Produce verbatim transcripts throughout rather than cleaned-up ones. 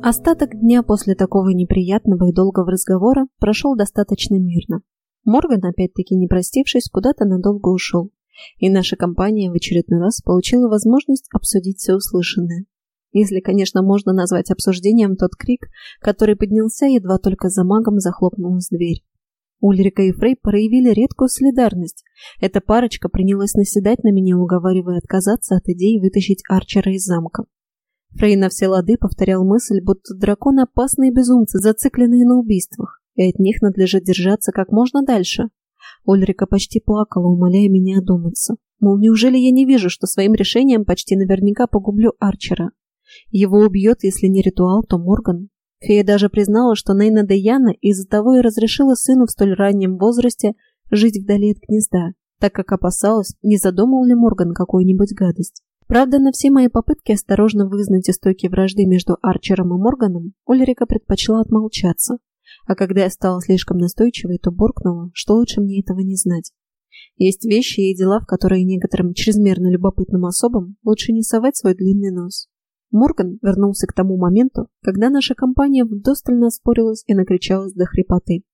Остаток дня после такого неприятного и долгого разговора прошел достаточно мирно. Морган, опять-таки не простившись, куда-то надолго ушел, и наша компания в очередной раз получила возможность обсудить все услышанное. Если, конечно, можно назвать обсуждением тот крик, который поднялся, едва только за магом захлопнулась дверь. Ульрика и Фрей проявили редкую солидарность. Эта парочка принялась наседать на меня, уговаривая отказаться от идеи вытащить Арчера из замка. Фрей на все лады повторял мысль, будто драконы опасные безумцы, зацикленные на убийствах, и от них надлежит держаться как можно дальше. Ульрика почти плакала, умоляя меня одуматься. Мол, неужели я не вижу, что своим решением почти наверняка погублю Арчера? Его убьет, если не ритуал, то Морган. Фея даже признала, что Нейна Деяна из-за того и разрешила сыну в столь раннем возрасте жить вдали от гнезда, так как опасалась, не задумал ли Морган какую-нибудь гадость. Правда, на все мои попытки осторожно вызнать истоки вражды между Арчером и Морганом, Ульрика предпочла отмолчаться, а когда я стала слишком настойчивой, то буркнула, что лучше мне этого не знать. Есть вещи и дела, в которые некоторым чрезмерно любопытным особам лучше не совать свой длинный нос. Морган вернулся к тому моменту, когда наша компания вдосталь спорилась и накричалась до хрипоты.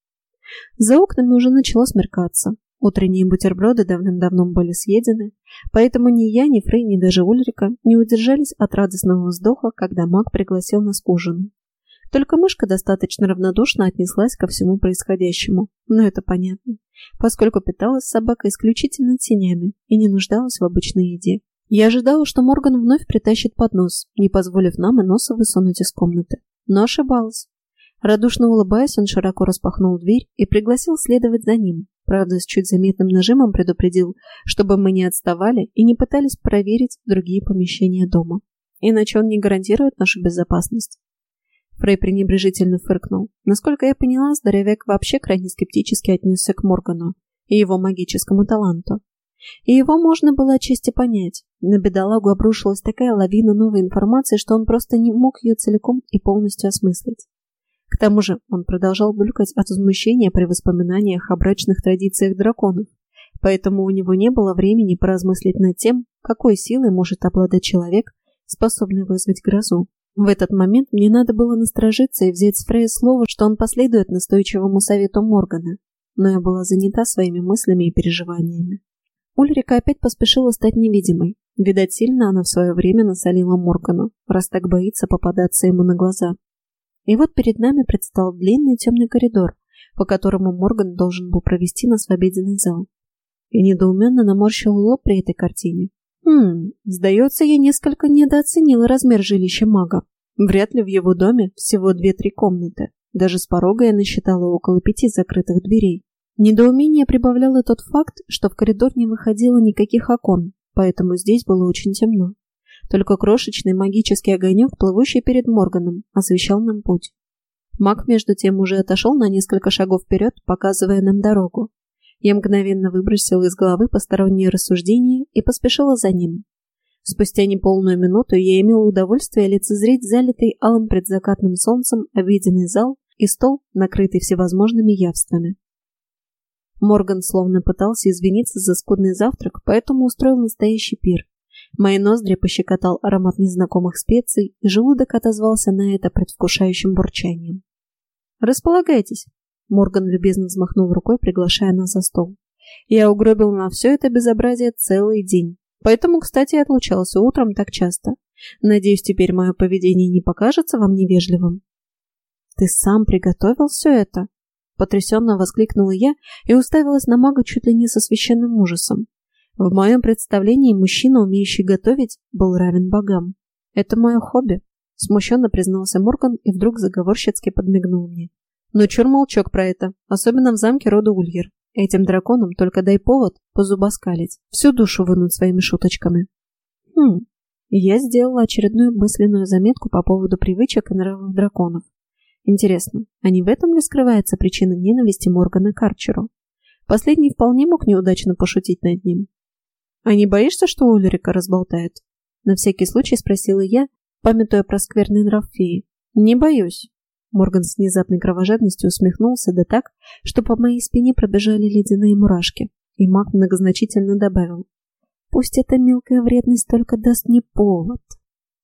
За окнами уже начало смеркаться. Утренние бутерброды давным-давно были съедены, поэтому ни я, ни Фрей, ни даже Ульрика не удержались от радостного вздоха, когда маг пригласил нас к ужину. Только мышка достаточно равнодушно отнеслась ко всему происходящему, но это понятно, поскольку питалась собака исключительно тенями и не нуждалась в обычной еде. Я ожидала, что Морган вновь притащит поднос, не позволив нам и носа высунуть из комнаты, но ошибалась. Радушно улыбаясь, он широко распахнул дверь и пригласил следовать за ним. Правда, с чуть заметным нажимом предупредил, чтобы мы не отставали и не пытались проверить другие помещения дома. Иначе он не гарантирует нашу безопасность. Фрей пренебрежительно фыркнул. Насколько я поняла, здоровяк вообще крайне скептически отнесся к Моргану и его магическому таланту. И его можно было отчасти понять. На бедолагу обрушилась такая лавина новой информации, что он просто не мог ее целиком и полностью осмыслить. К тому же он продолжал булькать от возмущения при воспоминаниях о брачных традициях драконов, поэтому у него не было времени поразмыслить над тем, какой силой может обладать человек, способный вызвать грозу. В этот момент мне надо было насторожиться и взять с Фрея слово, что он последует настойчивому совету Моргана, но я была занята своими мыслями и переживаниями. Ульрика опять поспешила стать невидимой. Видать, сильно она в свое время насолила Моргану, раз так боится попадаться ему на глаза. И вот перед нами предстал длинный темный коридор, по которому Морган должен был провести нас в обеденный зал. И недоуменно наморщил лоб при этой картине. Хм, сдается, я несколько недооценила размер жилища мага. Вряд ли в его доме всего две-три комнаты. Даже с порога я насчитала около пяти закрытых дверей. Недоумение прибавлял и тот факт, что в коридор не выходило никаких окон, поэтому здесь было очень темно. Только крошечный магический огонек, плывущий перед Морганом, освещал нам путь. Маг, между тем, уже отошел на несколько шагов вперед, показывая нам дорогу. Я мгновенно выбросила из головы посторонние рассуждения и поспешила за ним. Спустя неполную минуту я имела удовольствие лицезреть залитый алым предзакатным солнцем обеденный зал и стол, накрытый всевозможными явствами. Морган словно пытался извиниться за скудный завтрак, поэтому устроил настоящий пир. Мои ноздри пощекотал аромат незнакомых специй, и желудок отозвался на это предвкушающим бурчанием. «Располагайтесь», — Морган любезно взмахнул рукой, приглашая нас за стол. «Я угробил на все это безобразие целый день, поэтому, кстати, и отлучался утром так часто. Надеюсь, теперь мое поведение не покажется вам невежливым». «Ты сам приготовил все это?» Потрясенно воскликнула я и уставилась на мага чуть ли не со священным ужасом. В моем представлении мужчина, умеющий готовить, был равен богам. «Это мое хобби», — смущенно признался Морган и вдруг заговорщицки подмигнул мне. «Но чур молчок про это, особенно в замке рода Ульер. Этим драконам только дай повод позубоскалить, всю душу вынуть своими шуточками». Хм, я сделала очередную мысленную заметку по поводу привычек и нравов драконов. Интересно, а не в этом ли скрывается причина ненависти Моргана к Арчеру? Последний вполне мог неудачно пошутить над ним. «А не боишься, что Ульрика разболтает?» На всякий случай спросила я, памятуя про скверный нрав феи. «Не боюсь». Морган с внезапной кровожадностью усмехнулся, да так, что по моей спине пробежали ледяные мурашки, и маг многозначительно добавил: «Пусть эта мелкая вредность только даст мне повод».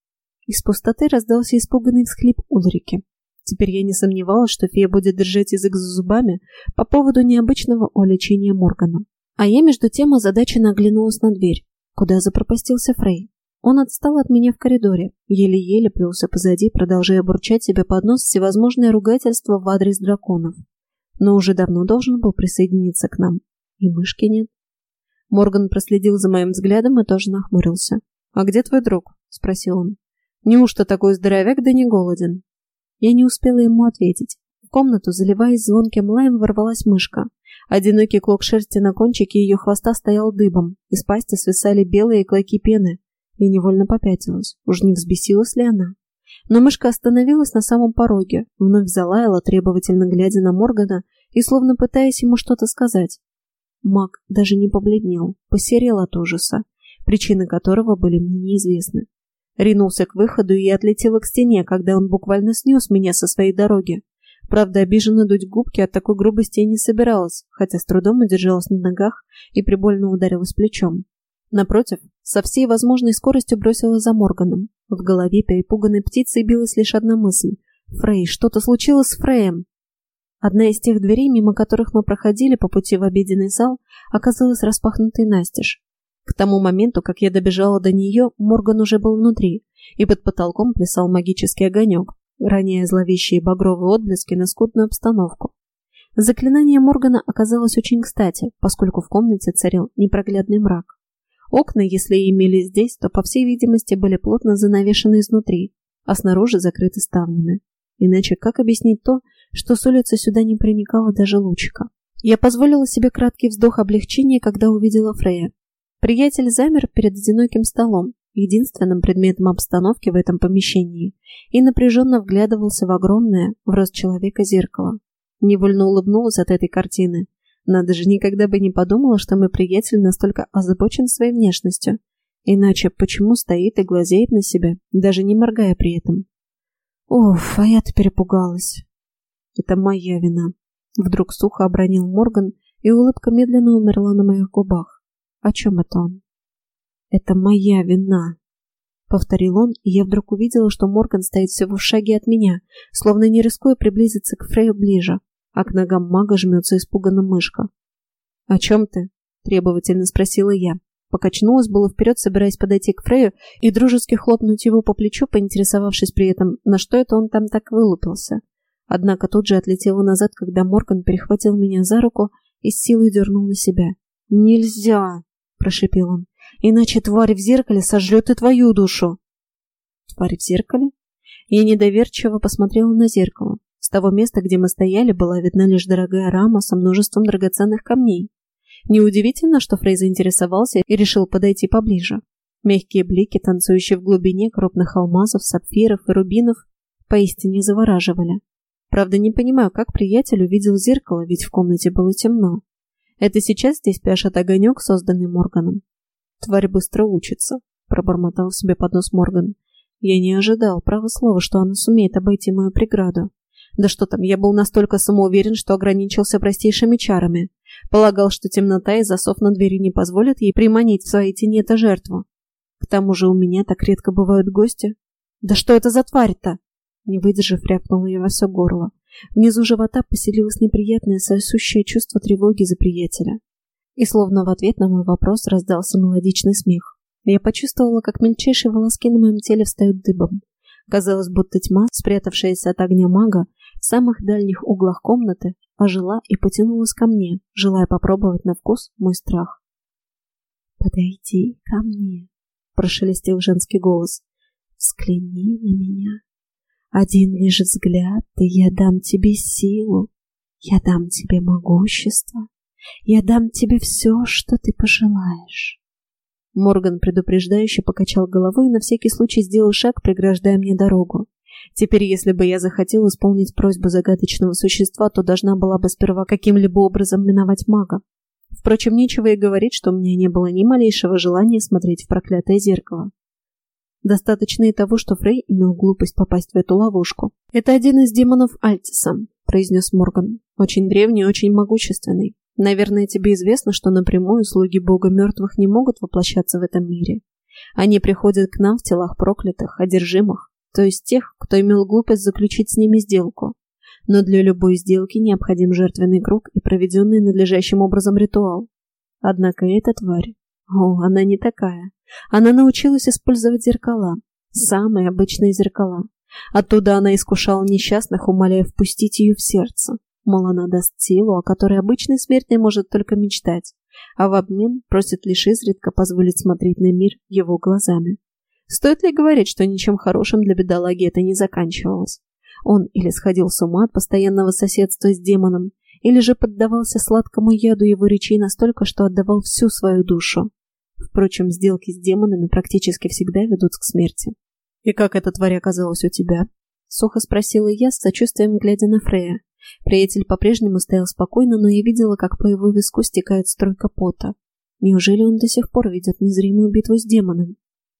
Из пустоты раздался испуганный всхлип Ульрики. Теперь я не сомневалась, что фея будет держать язык за зубами по поводу необычного уличения Моргана. А я между тем озадаченно оглянулась на дверь, куда запропастился Фрей. Он отстал от меня в коридоре, еле-еле плелся позади, продолжая бурчать себе под нос всевозможные ругательства в адрес драконов. Но уже давно должен был присоединиться к нам. И мышки нет. Морган проследил за моим взглядом и тоже нахмурился. «А где твой друг?» – спросил он. «Неужто такой здоровяк да не голоден?» Я не успела ему ответить. В комнату, заливаясь звонким лаем, ворвалась мышка. Одинокий клок шерсти на кончике ее хвоста стоял дыбом, из пасти свисали белые клоки пены. И невольно попятилась. Уж не взбесилась ли она? Но мышка остановилась на самом пороге, вновь залаяла, требовательно глядя на Моргана и словно пытаясь ему что-то сказать. Маг даже не побледнел, посерел от ужаса, причины которого были мне неизвестны. Ринулся к выходу, и я отлетела к стене, когда он буквально снес меня со своей дороги. Правда, обиженно дуть губки от такой грубости я не собиралась, хотя с трудом удержалась на ногах и прибольно ударилась плечом. Напротив, со всей возможной скоростью бросила за Морганом. В голове перепуганной птицей билась лишь одна мысль. «Фрей, что-то случилось с Фреем!» Одна из тех дверей, мимо которых мы проходили по пути в обеденный зал, оказалась распахнутой настежь. К тому моменту, как я добежала до нее, Морган уже был внутри, и под потолком плясал магический огонек, роняя зловещие багровые отблески на скудную обстановку. Заклинание Моргана оказалось очень кстати, поскольку в комнате царил непроглядный мрак. Окна, если и имелись здесь, то, по всей видимости, были плотно занавешены изнутри, а снаружи закрыты ставнями. Иначе как объяснить то, что с улицы сюда не проникало даже лучика? Я позволила себе краткий вздох облегчения, когда увидела Фрея. Приятель замер перед одиноким столом, единственным предметом обстановки в этом помещении, и напряженно вглядывался в огромное, в рост человека, зеркало. Невольно улыбнулась от этой картины. Надо же, никогда бы не подумала, что мой приятель настолько озабочен своей внешностью. Иначе почему стоит и глазеет на себя, даже не моргая при этом? Уф, а я-то перепугалась. Это моя вина. Вдруг сухо обронил Морган, и улыбка медленно умерла на моих губах. О чем это он? Это моя вина, повторил он, и я вдруг увидела, что Морган стоит всего в шаге от меня, словно не рискуя приблизиться к Фрею ближе, а к ногам мага жмется испуганно мышка. «О чем ты?» – требовательно спросила я. Покачнулась было вперед, собираясь подойти к Фрею и дружески хлопнуть его по плечу, поинтересовавшись при этом, на что это он там так вылупился. Однако тут же отлетела назад, когда Морган перехватил меня за руку и с силой дернул на себя. «Нельзя!» – прошепел он. «Иначе тварь в зеркале сожрет и твою душу!» «Тварь в зеркале?» Я недоверчиво посмотрела на зеркало. С того места, где мы стояли, была видна лишь дорогая рама со множеством драгоценных камней. Неудивительно, что Фрей заинтересовался и решил подойти поближе. Мягкие блики, танцующие в глубине крупных алмазов, сапфиров и рубинов, поистине завораживали. Правда, не понимаю, как приятель увидел зеркало, ведь в комнате было темно. Это сейчас здесь пляшет огонек, созданный Морганом. «Тварь быстро учится», — пробормотал себе под нос Морган. «Я не ожидал, право слово, что она сумеет обойти мою преграду. Да что там, я был настолько самоуверен, что ограничился простейшими чарами. Полагал, что темнота и засов на двери не позволят ей приманить в свои тени эту жертву. К тому же у меня так редко бывают гости. Да что это за тварь-то?» Не выдержав, рявкнула я во все горло. Внизу живота поселилось неприятное, сосущее чувство тревоги за приятеля. И словно в ответ на мой вопрос раздался мелодичный смех. Я почувствовала, как мельчайшие волоски на моем теле встают дыбом. Казалось, будто тьма, спрятавшаяся от огня мага, в самых дальних углах комнаты, ожила и потянулась ко мне, желая попробовать на вкус мой страх. «Подойди ко мне», — прошелестел женский голос. «Взгляни на меня. Один лишь взгляд, и я дам тебе силу, я дам тебе могущество, я дам тебе все, что ты пожелаешь». Морган предупреждающе покачал головой и на всякий случай сделал шаг, преграждая мне дорогу. Теперь, если бы я захотела исполнить просьбу загадочного существа, то должна была бы сперва каким-либо образом миновать мага. Впрочем, нечего и говорить, что у меня не было ни малейшего желания смотреть в проклятое зеркало. Достаточно и того, что Фрей имел глупость попасть в эту ловушку. «Это один из демонов Альтиса», — произнес Морган. «Очень древний и очень могущественный. Наверное, тебе известно, что напрямую слуги бога мертвых не могут воплощаться в этом мире. Они приходят к нам в телах проклятых, одержимых, то есть тех, кто имел глупость заключить с ними сделку. Но для любой сделки необходим жертвенный круг и проведенный надлежащим образом ритуал. Однако эта тварь, о, она не такая. Она научилась использовать зеркала, самые обычные зеркала. Оттуда она искушала несчастных, умоляя впустить ее в сердце. Мол, она даст силу, о которой обычный смертный может только мечтать, а в обмен просит лишь изредка позволить смотреть на мир его глазами. Стоит ли говорить, что ничем хорошим для бедолаги это не заканчивалось? Он или сходил с ума от постоянного соседства с демоном, или же поддавался сладкому яду его речей настолько, что отдавал всю свою душу. Впрочем, сделки с демонами практически всегда ведут к смерти. «И как эта тварь оказалась у тебя?» — сухо спросила я, с сочувствием глядя на Фрея. Приятель по-прежнему стоял спокойно, но я видела, как по его виску стекает струйка пота. Неужели он до сих пор ведет незримую битву с демоном?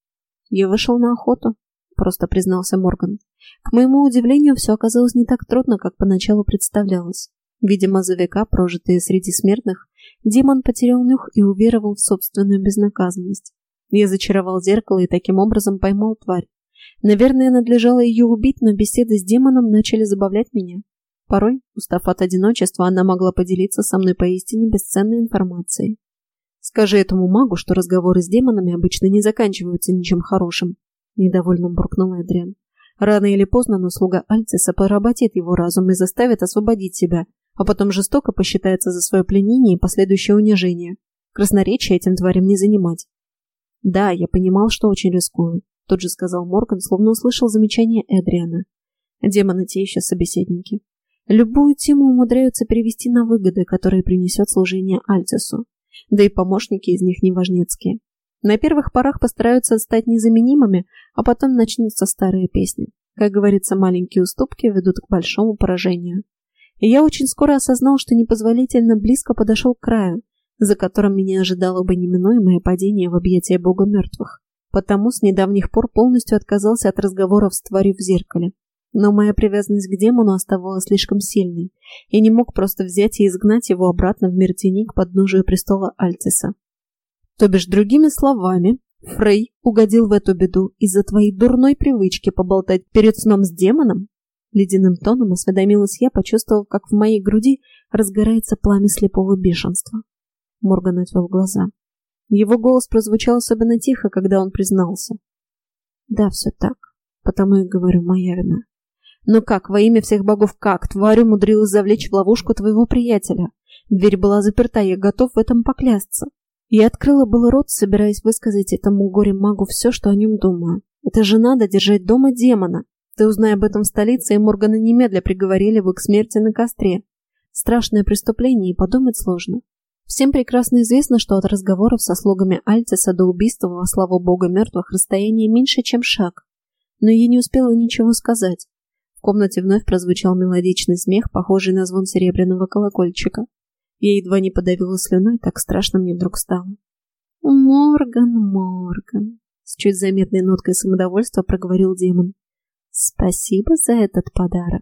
«Я вышел на охоту», — просто признался Морган. К моему удивлению, все оказалось не так трудно, как поначалу представлялось. Видимо, за века, прожитые среди смертных, демон потерял нюх и уверовал в собственную безнаказанность. Я зачаровал зеркало и таким образом поймал тварь. Наверное, надлежало ее убить, но беседы с демоном начали забавлять меня. Порой, устав от одиночества, она могла поделиться со мной поистине бесценной информацией. «Скажи этому магу, что разговоры с демонами обычно не заканчиваются ничем хорошим», — недовольно буркнул Эдриан. «Рано или поздно, но слуга Альциса поработит его разум и заставит освободить себя, а потом жестоко посчитается за свое пленение и последующее унижение. Красноречие этим тварям не занимать». «Да, я понимал, что очень рискую», — тут же сказал Морган, словно услышал замечание Эдриана. «Демоны те еще собеседники. Любую тему умудряются перевести на выгоды, которые принесет служение Альцису. Да и помощники из них неважнецкие. На первых порах постараются стать незаменимыми, а потом начнутся старые песни. Как говорится, маленькие уступки ведут к большому поражению. И я очень скоро осознал, что непозволительно близко подошел к краю, за которым меня ожидало бы неминуемое падение в объятия бога мертвых. Потому с недавних пор полностью отказался от разговоров с тварью в зеркале. Но моя привязанность к демону оставалась слишком сильной, и не мог просто взять и изгнать его обратно в мир тени к подножию престола Альциса. То бишь, другими словами, Фрей угодил в эту беду из-за твоей дурной привычки поболтать перед сном с демоном? Ледяным тоном осведомилась я, почувствовав, как в моей груди разгорается пламя слепого бешенства. Морган отвел глаза. Его голос прозвучал особенно тихо, когда он признался. «Да, все так, потому и говорю, моя вина. Но как, во имя всех богов, как тварь умудрилась завлечь в ловушку твоего приятеля? Дверь была заперта, я готов в этом поклясться». Я открыла было рот, собираясь высказать этому горе-магу все, что о нем думаю. Это же надо держать дома демона. Ты узнай об этом в столице, и Моргана немедля приговорили бы к смерти на костре. Страшное преступление, и подумать сложно. Всем прекрасно известно, что от разговоров со слугами Альциса до убийства во славу бога мертвых расстояние меньше, чем шаг. Но я не успела ничего сказать. В комнате вновь прозвучал мелодичный смех, похожий на звон серебряного колокольчика. Я едва не подавила слюной, так страшно мне вдруг стало. «Морган, Морган», — с чуть заметной ноткой самодовольства проговорил демон. «Спасибо за этот подарок.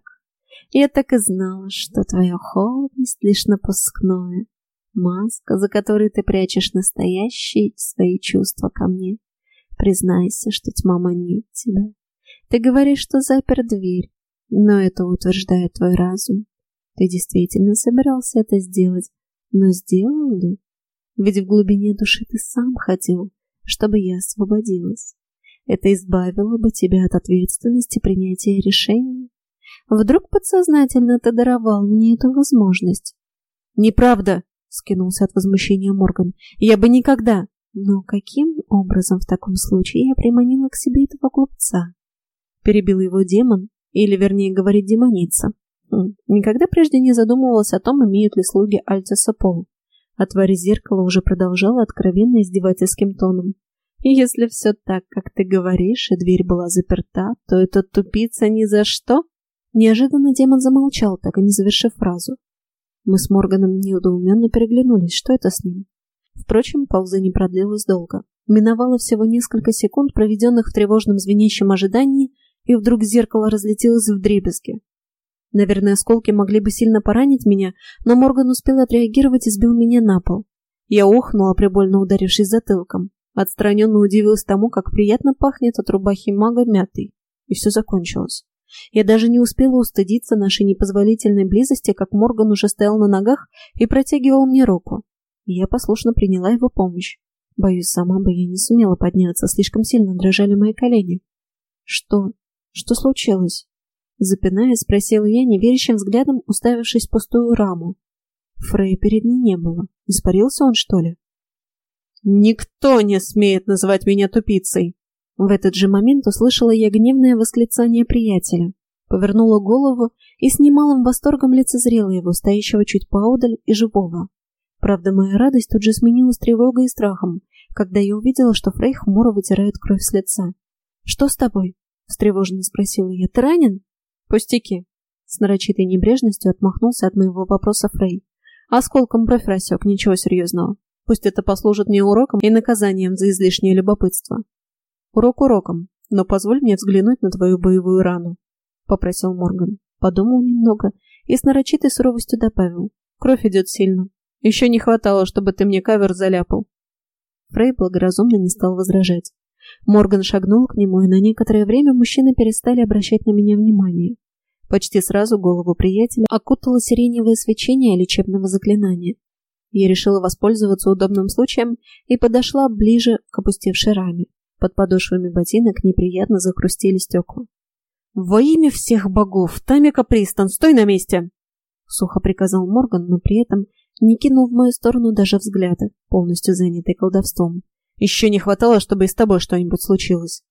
Я так и знала, что твоя холодность лишь напускное. Маска, за которой ты прячешь настоящие свои чувства ко мне. Признайся, что тьма манит тебя. Ты говоришь, что запер дверь, но это утверждает твой разум. Ты действительно собирался это сделать, но сделал ли? Ведь в глубине души ты сам хотел, чтобы я освободилась. Это избавило бы тебя от ответственности принятия решения. Вдруг подсознательно ты даровал мне эту возможность?» «Неправда!» — скинулся от возмущения Морган. «Я бы никогда...» «Но каким образом в таком случае я приманила к себе этого глупца?» Перебил его демон, или, вернее, говорит демоница. Хм, никогда прежде не задумывалась о том, имеют ли слуги Альциса пол. А тварь зеркала уже продолжала откровенно издевательским тоном. «И если все так, как ты говоришь, и дверь была заперта, то этот тупица ни за что...» Неожиданно демон замолчал, так и не завершив фразу. Мы с Морганом недоуменно переглянулись, что это с ним. Впрочем, пауза не продлилась долго. Миновало всего несколько секунд, проведенных в тревожном звенящем ожидании, и вдруг зеркало разлетелось вдребезги. Наверное, осколки могли бы сильно поранить меня, но Морган успел отреагировать и сбил меня на пол. Я охнула, прибольно ударившись затылком. Отстраненно удивилась тому, как приятно пахнет от рубахи мага мятой. И все закончилось. Я даже не успела устыдиться нашей непозволительной близости, как Морган уже стоял на ногах и протягивал мне руку. И я послушно приняла его помощь. Боюсь, сама бы я не сумела подняться, слишком сильно дрожали мои колени. «Что? Что случилось?» Запинаясь, спросила я, неверящим взглядом уставившись в пустую раму. Фрея перед ней не было. Испарился он, что ли? «Никто не смеет называть меня тупицей!» В этот же момент услышала я гневное восклицание приятеля. Повернула голову и с немалым восторгом лицезрела его, стоящего чуть поодаль и живого. Правда, моя радость тут же сменилась тревогой и страхом, когда я увидела, что Фрей хмуро вытирает кровь с лица. «Что с тобой?» — встревоженно спросила я. «Ты ранен?» «Пустяки!» — с нарочитой небрежностью отмахнулся от моего вопроса Фрей. «Осколком бровь рассек, ничего серьезного. Пусть это послужит мне уроком и наказанием за излишнее любопытство». «Урок уроком, но позволь мне взглянуть на твою боевую рану», — попросил Морган. Подумал немного и с нарочитой суровостью добавил. «Кровь идет сильно. Еще не хватало, чтобы ты мне кавер заляпал». Фрей благоразумно не стал возражать. Морган шагнул к нему, и на некоторое время мужчины перестали обращать на меня внимание. Почти сразу голову приятеля окутало сиреневое свечение лечебного заклинания. Я решила воспользоваться удобным случаем и подошла ближе к опустевшей раме. Под подошвами ботинок неприятно захрустели стекла. «Во имя всех богов! Тамика Пристон, стой на месте!» Сухо приказал Морган, но при этом не кинул в мою сторону даже взгляда, полностью занятый колдовством. «Еще не хватало, чтобы и с тобой что-нибудь случилось».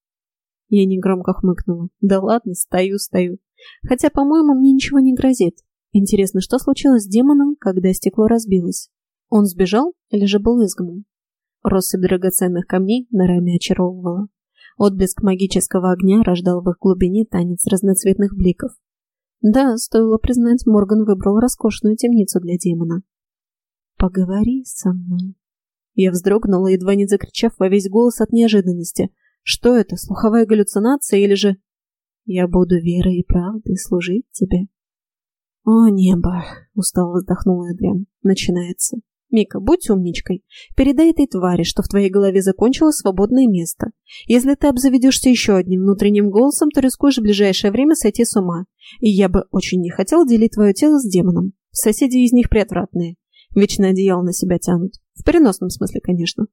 Я негромко хмыкнула. «Да ладно, стою, стою. Хотя, по-моему, мне ничего не грозит. Интересно, что случилось с демоном, когда стекло разбилось? Он сбежал или же был изгнан?» Россыпь драгоценных камней на раме очаровывала. Отблеск магического огня рождал в их глубине танец разноцветных бликов. Да, стоило признать, Морган выбрал роскошную темницу для демона. «Поговори со мной». Я вздрогнула, едва не закричав во весь голос от неожиданности. «Что это, слуховая галлюцинация или же...» «Я буду верой и правдой служить тебе». «О, небо!» — устало вздохнула Эдриан. «Начинается. Мика, будь умничкой. Передай этой твари, что в твоей голове закончилось свободное место. Если ты обзаведешься еще одним внутренним голосом, то рискуешь в ближайшее время сойти с ума. И я бы очень не хотел делить твое тело с демоном. Соседи из них приотвратные. Вечно одеяло на себя тянут. В переносном смысле, конечно».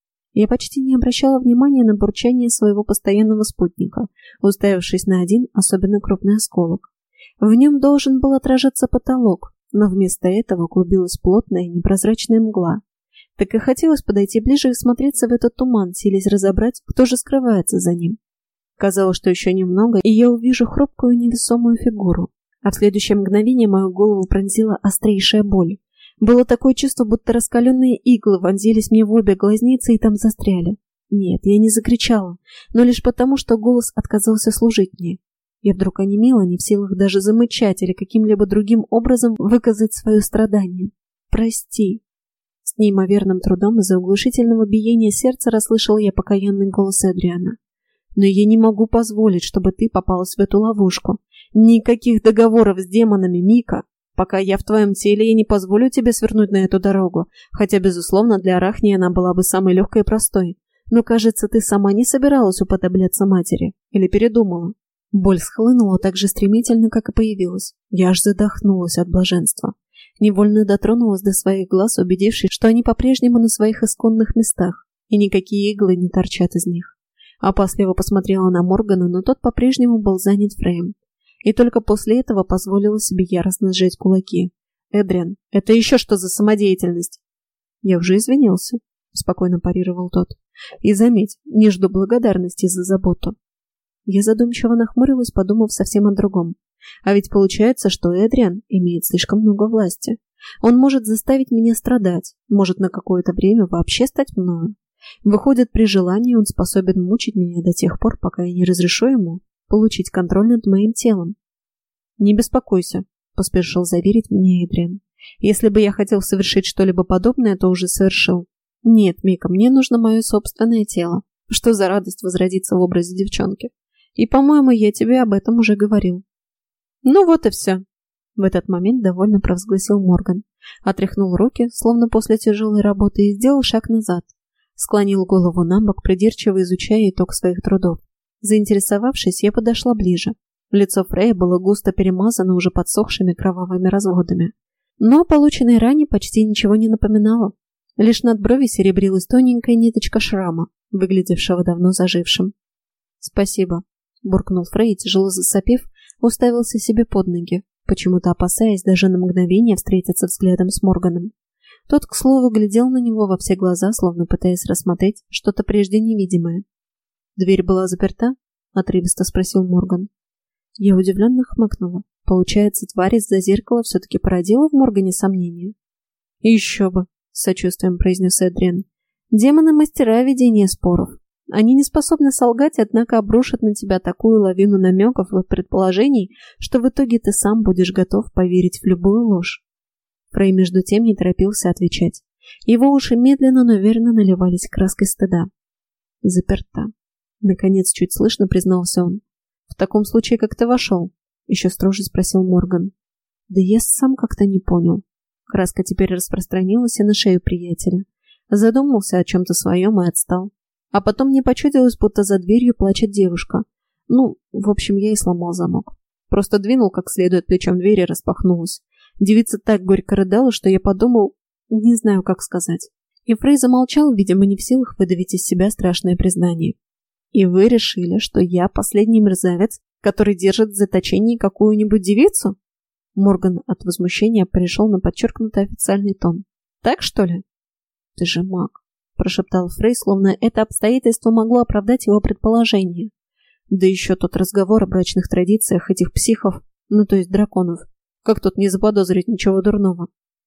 Я почти не обращала внимания на бурчание своего постоянного спутника, уставившись на один особенно крупный осколок. В нем должен был отражаться потолок, но вместо этого клубилась плотная непрозрачная мгла. Так и хотелось подойти ближе и смотреться в этот туман, силясь разобрать, кто же скрывается за ним. Казалось, что еще немного, и я увижу хрупкую невесомую фигуру, а в следующее мгновение мою голову пронзила острейшая боль. Было такое чувство, будто раскаленные иглы вонзились мне в обе глазницы и там застряли. Нет, я не закричала, но лишь потому, что голос отказался служить мне. Я вдруг онемела, не в силах даже замычать или каким-либо другим образом выказать свое страдание. «Прости». С неимоверным трудом из-за оглушительного биения сердца расслышал я покаянный голос Эдриана. «Но я не могу позволить, чтобы ты попалась в эту ловушку. Никаких договоров с демонами, Мика. Пока я в твоем теле, я не позволю тебе свернуть на эту дорогу, хотя, безусловно, для Арахни она была бы самой легкой и простой. Но, кажется, ты сама не собиралась уподобляться матери. Или передумала?» Боль схлынула так же стремительно, как и появилась. Я аж задохнулась от блаженства. Невольно дотронулась до своих глаз, убедившись, что они по-прежнему на своих исконных местах, и никакие иглы не торчат из них. Опасливо посмотрела на Моргана, но тот по-прежнему был занят Фреем. И только после этого позволила себе яростно сжать кулаки. «Эдриан, это еще что за самодеятельность?» «Я уже извинился», — спокойно парировал тот. «И заметь, не жду благодарности за заботу». Я задумчиво нахмурилась, подумав совсем о другом. А ведь получается, что Эдриан имеет слишком много власти. Он может заставить меня страдать, может на какое-то время вообще стать мною. Выходит, при желании он способен мучить меня до тех пор, пока я не разрешу ему получить контроль над моим телом. «Не беспокойся», — поспешил заверить меня Эдриан. «Если бы я хотел совершить что-либо подобное, то уже совершил. Нет, Мика, мне нужно мое собственное тело. Что за радость возродиться в образе девчонки? И, по-моему, я тебе об этом уже говорил». «Ну вот и все», — в этот момент довольно провозгласил Морган. Отряхнул руки, словно после тяжелой работы, и сделал шаг назад. Склонил голову на бок, придирчиво изучая итог своих трудов. Заинтересовавшись, я подошла ближе. Лицо Фрея было густо перемазано уже подсохшими кровавыми разводами. Но о полученной ране почти ничего не напоминало. Лишь над брови серебрилась тоненькая ниточка шрама, выглядевшего давно зажившим. «Спасибо», — буркнул Фрей, тяжело засопев, уставился себе под ноги, почему-то опасаясь даже на мгновение встретиться взглядом с Морганом. Тот, к слову, глядел на него во все глаза, словно пытаясь рассмотреть что-то прежде невидимое. «Дверь была заперта?» — отрывисто спросил Морган. Я удивленно хмыкнула. Получается, тварь из-за зеркала все-таки породила в Моргане сомнения. «Еще бы!» — с сочувствием произнес Эдриан. «Демоны — мастера ведения споров. Они не способны солгать, однако обрушат на тебя такую лавину намеков и предположений, что в итоге ты сам будешь готов поверить в любую ложь». Фрей между тем не торопился отвечать. Его уши медленно, но верно наливались краской стыда. «Заперта», — наконец чуть слышно признался он. «В таком случае, как ты вошел?» — еще строже спросил Морган. «Да я сам как-то не понял». Краска теперь распространилась и на шею приятеля. Задумался о чем-то своем и отстал. А потом мне почудилось, будто за дверью плачет девушка. Ну, в общем, я и сломал замок. Просто двинул как следует плечом двери и распахнулась. Девица так горько рыдала, что я подумал... Не знаю, как сказать. И Фрей замолчал, видимо, не в силах выдавить из себя страшное признание. «И вы решили, что я последний мерзавец, который держит в заточении какую-нибудь девицу?» Морган от возмущения перешел на подчеркнутый официальный тон. «Так, что ли?» «Ты же маг», — прошептал Фрей, словно это обстоятельство могло оправдать его предположение. Да еще тот разговор о брачных традициях этих психов, ну то есть драконов. Как тут не заподозрить ничего дурного?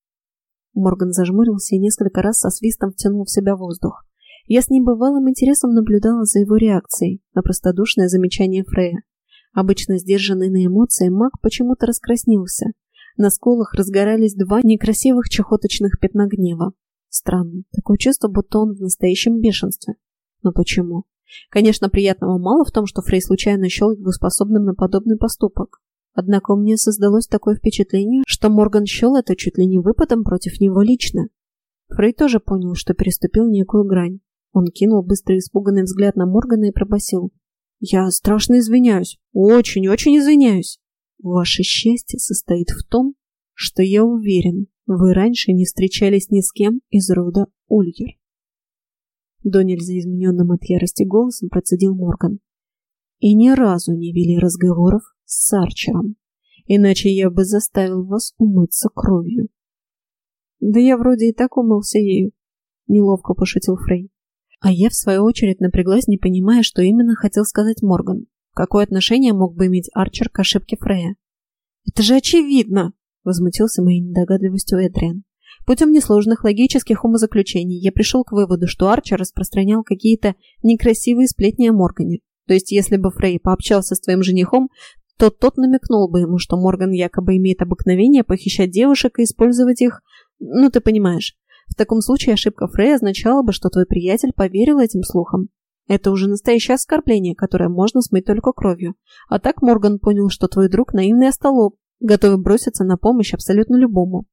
Морган зажмурился и несколько раз со свистом втянул в себя воздух. Я с небывалым интересом наблюдала за его реакцией на простодушное замечание Фрея. Обычно сдержанный на эмоции, маг почему-то раскраснился. На скулах разгорались два некрасивых чахоточных пятна гнева. Странно, такое чувство, будто он в настоящем бешенстве. Но почему? Конечно, приятного мало в том, что Фрей случайно счел его способным на подобный поступок. Однако у меня создалось такое впечатление, что Морган счел это чуть ли не выпадом против него лично. Фрей тоже понял, что переступил некую грань. Он кинул быстрый испуганный взгляд на Моргана и пробасил: «Я страшно извиняюсь, очень-очень извиняюсь. Ваше счастье состоит в том, что я уверен, вы раньше не встречались ни с кем из рода Ульер». До нельзя измененным от ярости голосом процедил Морган. «И ни разу не вели разговоров с Арчером, иначе я бы заставил вас умыться кровью». «Да я вроде и так умылся ею», — неловко пошутил Фрей. А я, в свою очередь, напряглась, не понимая, что именно хотел сказать Морган. Какое отношение мог бы иметь Арчер к ошибке Фрея? «Это же очевидно!» — возмутился моей недогадливостью Эдриан. Путем несложных логических умозаключений я пришел к выводу, что Арчер распространял какие-то некрасивые сплетни о Моргане. То есть, если бы Фрей пообщался с твоим женихом, то тот намекнул бы ему, что Морган якобы имеет обыкновение похищать девушек и использовать их... Ну, ты понимаешь. В таком случае ошибка Фрея означала бы, что твой приятель поверил этим слухам. Это уже настоящее оскорбление, которое можно смыть только кровью. А так Морган понял, что твой друг наивный остолоп, готовый броситься на помощь абсолютно любому.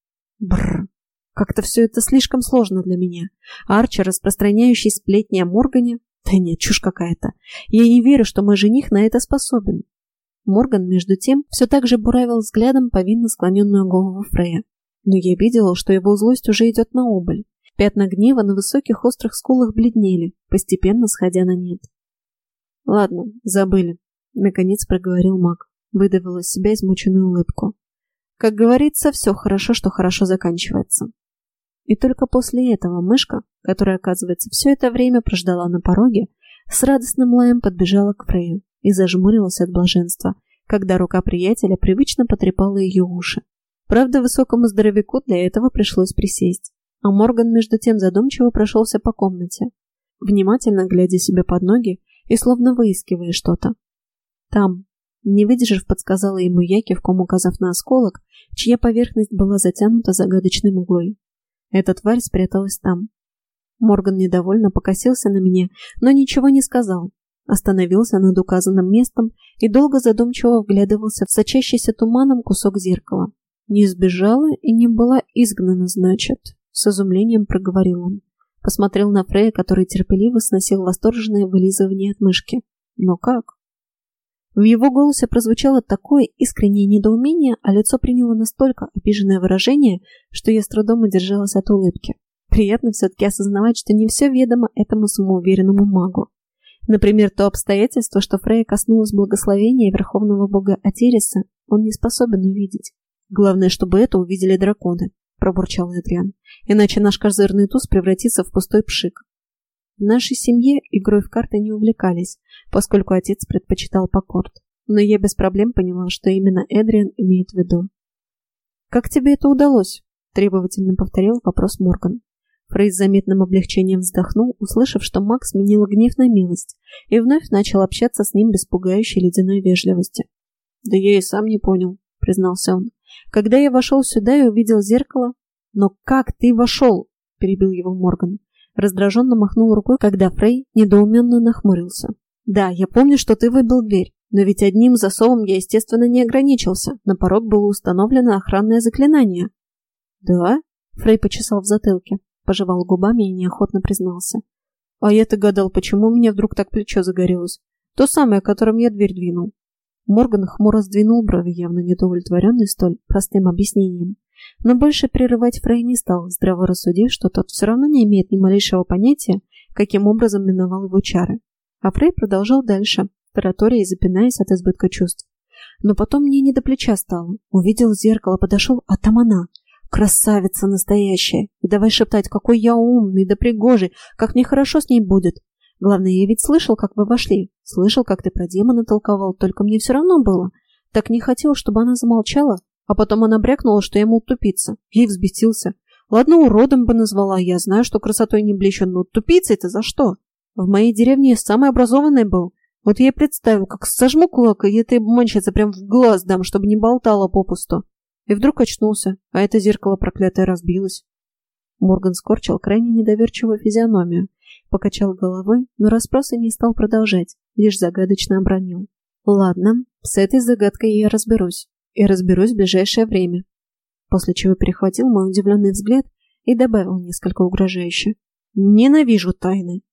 Бррр. Как-то все это слишком сложно для меня. Арчер, распространяющий сплетни о Моргане... Да нет, чушь какая-то. Я не верю, что мой жених на это способен. Морган, между тем, все так же буравил взглядом повинно склоненную голову Фрея. Но я видела, что его злость уже идет на убыль. Пятна гнева на высоких острых скулах бледнели, постепенно сходя на нет. «Ладно, забыли», — наконец проговорил маг, выдавил из себя измученную улыбку. «Как говорится, все хорошо, что хорошо заканчивается». И только после этого мышка, которая, оказывается, все это время прождала на пороге, с радостным лаем подбежала к Фрею и зажмурилась от блаженства, когда рука приятеля привычно потрепала ее уши. Правда, высокому здоровяку для этого пришлось присесть, а Морган между тем задумчиво прошелся по комнате, внимательно глядя себе под ноги и словно выискивая что-то. «Там», не выдержав, подсказала ему я, кивком указав на осколок, чья поверхность была затянута загадочной мглой. Эта тварь спряталась там. Морган недовольно покосился на меня, но ничего не сказал. Остановился над указанным местом и долго задумчиво вглядывался в сочащийся туманом кусок зеркала. «Не сбежала и не была изгнана, значит», — с изумлением проговорил он. Посмотрел на Фрея, который терпеливо сносил восторженное вылизывание от мышки. Но как? В его голосе прозвучало такое искреннее недоумение, а лицо приняло настолько обиженное выражение, что я с трудом удержалась от улыбки. Приятно все-таки осознавать, что не все ведомо этому самоуверенному магу. Например, то обстоятельство, что Фрея коснулось благословения верховного бога Атириса, он не способен увидеть. Главное, чтобы это увидели драконы, пробурчал Эдриан, иначе наш козырный туз превратится в пустой пшик. В нашей семье игрой в карты не увлекались, поскольку отец предпочитал покорд. Но я без проблем поняла, что именно Эдриан имеет в виду. «Как тебе это удалось?» – требовательно повторил вопрос Морган. Фрей с заметным облегчением вздохнул, услышав, что Маг сменил гнев на милость, и вновь начал общаться с ним без пугающей ледяной вежливости. «Да я и сам не понял», – признался он. «Когда я вошел сюда и увидел зеркало...» «Но как ты вошел?» – перебил его Морган. Раздраженно махнул рукой, когда Фрей недоуменно нахмурился. «Да, я помню, что ты выбил дверь, но ведь одним засовом я, естественно, не ограничился. На порог было установлено охранное заклинание». «Да?» – Фрей почесал в затылке, пожевал губами и неохотно признался. «А я-то гадал, почему у меня вдруг так плечо загорелось. То самое, которым я дверь двинул». Морган хмуро сдвинул брови, явно недовлетворенный столь простым объяснением. Но больше прерывать Фрей не стал, здраво рассудив, что тот все равно не имеет ни малейшего понятия, каким образом миновал его чары. А Фрей продолжал дальше, тараторя и запинаясь от избытка чувств. Но потом мне не до плеча стало. Увидел зеркало, подошел, а там она. Красавица настоящая. И давай шептать, какой я умный, да пригожий, как мне хорошо с ней будет. Главное, я ведь слышал, как вы вошли. Слышал, как ты про демона толковал, только мне все равно было. Так не хотел, чтобы она замолчала. А потом она брякнула, что я, мол, тупица. Я и взбесился. Ладно, уродом бы назвала, я знаю, что красотой не блещу, но тупицей-то за что? В моей деревне я самый образованный был. Вот я и представил, как сожму кулак, и этой обманщице прям в глаз дам, чтобы не болтала попусту. И вдруг очнулся, а это зеркало проклятое разбилось. Морган скорчил крайне недоверчивую физиономию, покачал головой, но расспросы не стал продолжать, лишь загадочно обронил. Ладно, с этой загадкой я разберусь. И разберусь в ближайшее время. После чего перехватил мой удивленный взгляд и добавил несколько угрожающе. Ненавижу тайны.